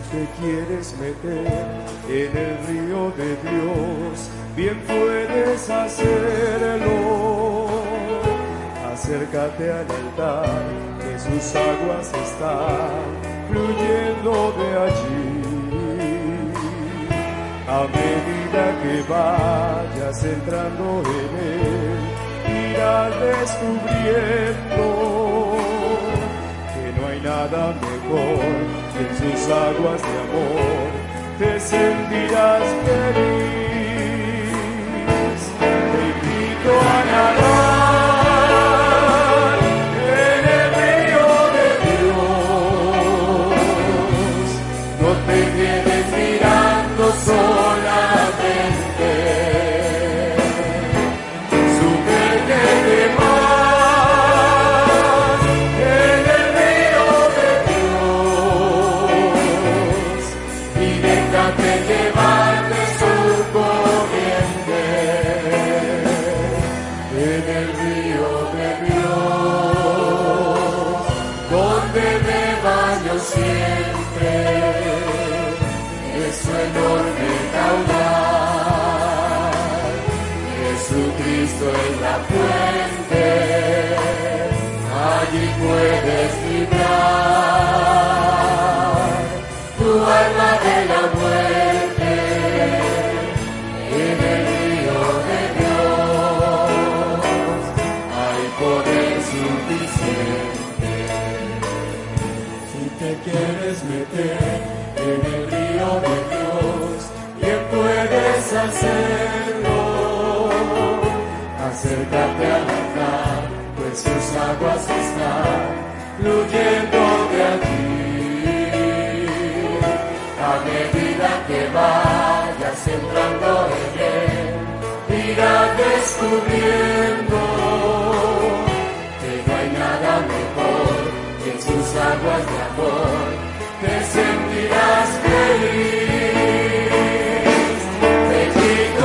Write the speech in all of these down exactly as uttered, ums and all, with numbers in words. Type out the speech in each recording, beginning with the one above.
te quieres meter en el río de Dios, bien puedes hacerlo. Acércate al altar, que sus aguas están fluyendo de allí. A medida que vayas entrando en él, irás descubriendo que no hay nada mejor que en sus aguas de amor te sentirás feliz. Te invito a nadar en el río de Dios. No te quedes mirando solamente. Sumérgete más en el río de Dios y déjate llevar de su corriente. En el río de Dios, donde me baño siempre, es su enorme caudal. Jesucristo es la fuente, allí puedes librar tu alma de la muerte. En el río de Dios hay poder suficiente. Si te quieres meter en el río de Dios, bien puedes hacerlo. Acércate al altar, pues sus aguas están fluyendo de allí. A medida que vayas entrando en él, irás descubriendo que no hay nada mejor que en sus aguas de amor te sentirás feliz. Te invito a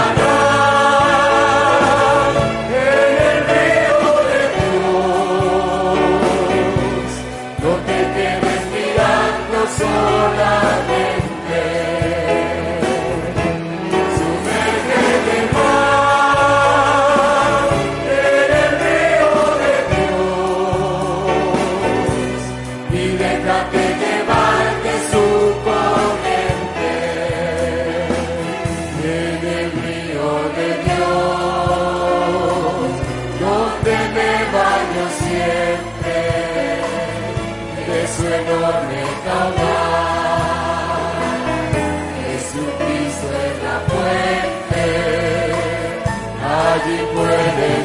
nadar en el río de Dios. No te quedes mirando solamente. Sumérgete más en el río de Dios y déjate llevar de su corriente. En el río de Dios, donde me baño siempre, de su enorme caudal. Jesucristo es la fuente, allí puedes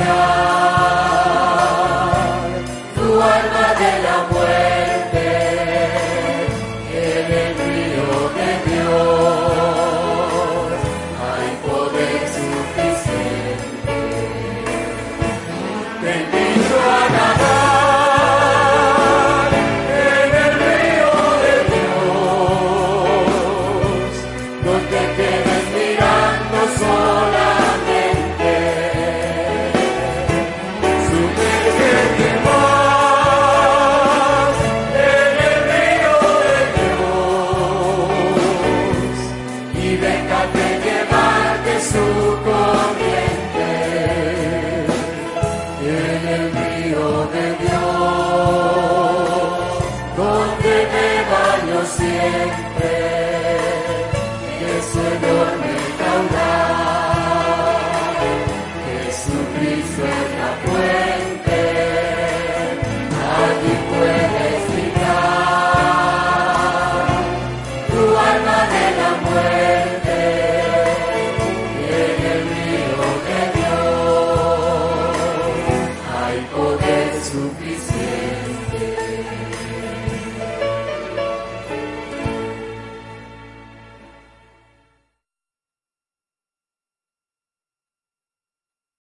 librar tu alma de la muerte. En el río de Dios hay poder suficiente. Te invito a nadar en el río de Dios. No te quedes mirando solamente. Sumérgete más en el río de Dios y déjate llevar de su corriente. En el río de Dios, donde me baño siempre, de su enorme caudal. Jesucristo es la fuente, allí puedes librar tu alma de la muerte. En el río de Dios hay poder suficiente.